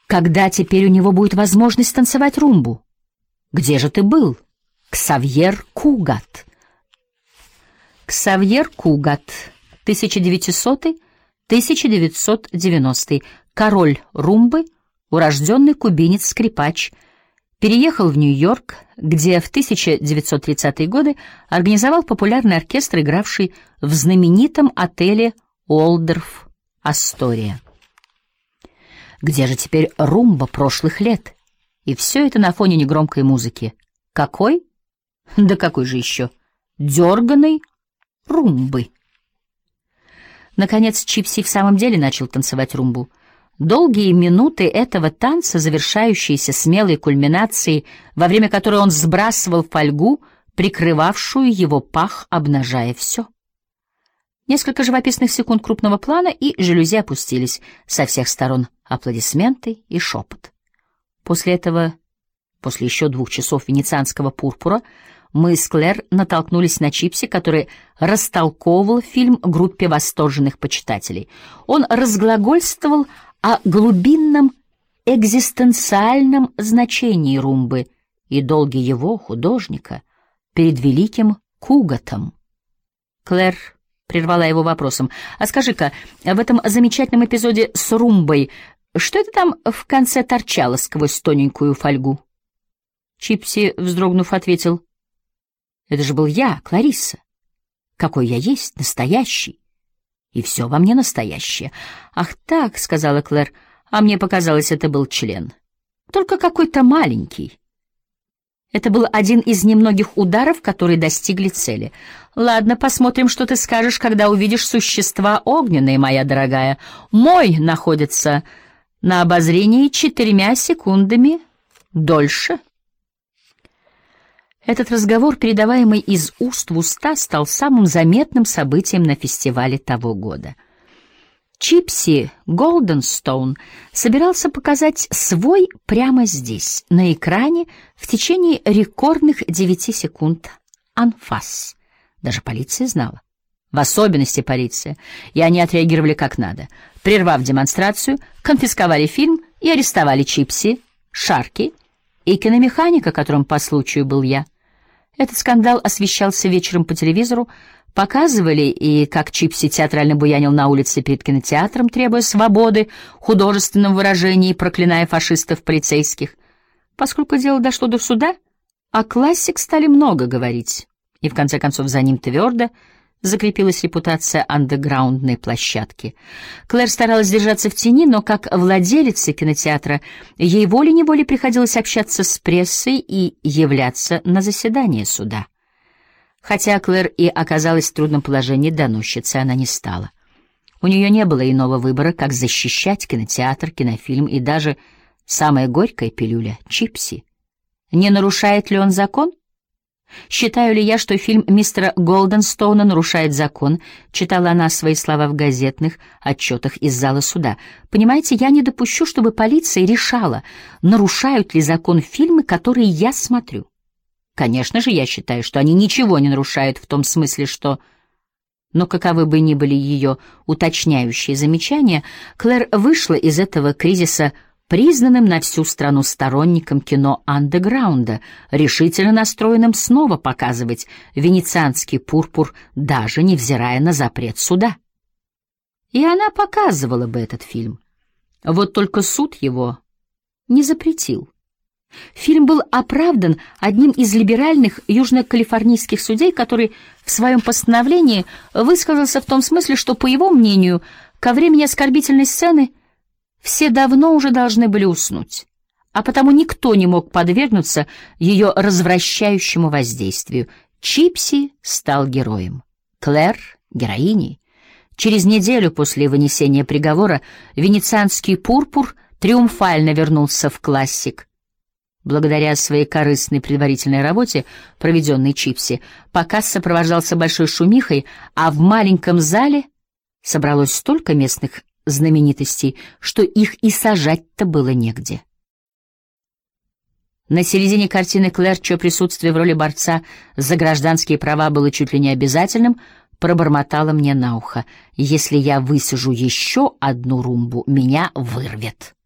Когда теперь у него будет возможность танцевать румбу? Где же ты был, Ксавьер Кугат? Ксавьер Кугат, 1900-1990, король румбы, урожденный кубинец-скрипач, переехал в Нью-Йорк, где в 1930-е годы организовал популярный оркестр, игравший в знаменитом отеле «Уолдорф Астория». Где же теперь румба прошлых лет? И все это на фоне негромкой музыки. Какой? Да какой же еще? Дерганой румбы. Наконец Чипси в самом деле начал танцевать румбу. Долгие минуты этого танца, завершающиеся смелой кульминацией, во время которой он сбрасывал фольгу, прикрывавшую его пах, обнажая все. Несколько живописных секунд крупного плана, и жалюзи опустились. Со всех сторон аплодисменты и шепот. После этого, после еще 2 часов венецианского пурпура, мы с Клэр натолкнулись на Чипси, который растолковывал фильм группе восторженных почитателей. Он разглагольствовал о глубинном экзистенциальном значении румбы и долге его, художника, перед великим Кугатом. Клэр прервала его вопросом: «А скажи-ка, в этом замечательном эпизоде с румбой что это там в конце торчало сквозь тоненькую фольгу?» Чипси, вздрогнув, ответил: «Это же был я, Кларисса. Какой я есть, настоящий. И все во мне настоящее». «Ах так», — сказала Клэр, — «а мне показалось, это был член. Только какой-то маленький». Это был один из немногих ударов, которые достигли цели. «Ладно, посмотрим, что ты скажешь, когда увидишь существа огненные, моя дорогая. Мой находится на обозрении 4 секундами дольше». Этот разговор, передаваемый из уст в уста, стал самым заметным событием на фестивале того года. Чипси Голденстоун собирался показать свой прямо здесь, на экране, в течение рекордных 9 секунд анфас. Даже полиция знала. В особенности полиция. И они отреагировали как надо. Прервав демонстрацию, конфисковали фильм и арестовали Чипси, Шарки и киномеханика, которым по случаю был я. Этот скандал освещался вечером по телевизору, показывали, и как Чипси театрально буянил на улице перед кинотеатром, требуя свободы, художественном выражении, проклиная фашистов полицейских. Поскольку дело дошло до суда, о классик стали много говорить, и в конце концов за ним твердо закрепилась репутация андеграундной площадки. Клэр старалась держаться в тени, но как владелица кинотеатра ей волей-неволей приходилось общаться с прессой и являться на заседание суда. Хотя Клэр и оказалась в трудном положении, доносчицей она не стала. У нее не было иного выбора, как защищать кинотеатр, кинофильм и даже самая горькая пилюля — Чипси. Не нарушает ли он закон? «Считаю ли я, что фильм мистера Голденстоуна нарушает закон?» — читала она свои слова в газетных отчетах из зала суда. «Понимаете, я не допущу, чтобы полиция решала, нарушают ли закон фильмы, которые я смотрю. Конечно же, я считаю, что они ничего не нарушают в том смысле, что...» Но каковы бы ни были ее уточняющие замечания, Клэр вышла из этого кризиса признанным на всю страну сторонником кино андеграунда, решительно настроенным снова показывать венецианский пурпур, даже невзирая на запрет суда. И она показывала бы этот фильм. Вот только суд его не запретил. Фильм был оправдан одним из либеральных южно-калифорнийских судей, который в своем постановлении высказался в том смысле, что, по его мнению, ко времени оскорбительной сцены все давно уже должны были уснуть, а потому никто не мог подвергнуться ее развращающему воздействию. Чипси стал героем, Клэр — героиней. Через неделю после вынесения приговора венецианский пурпур триумфально вернулся в классик. Благодаря своей корыстной предварительной работе, проведенной Чипси, показ сопровождался большой шумихой, а в маленьком зале собралось столько местных знаменитостей, что их и сажать-то было негде. На середине картины Клэр, чье присутствие в роли борца за гражданские права было чуть ли не обязательным, пробормотала мне на ухо: «Если я высажу еще одну румбу, меня вырвет».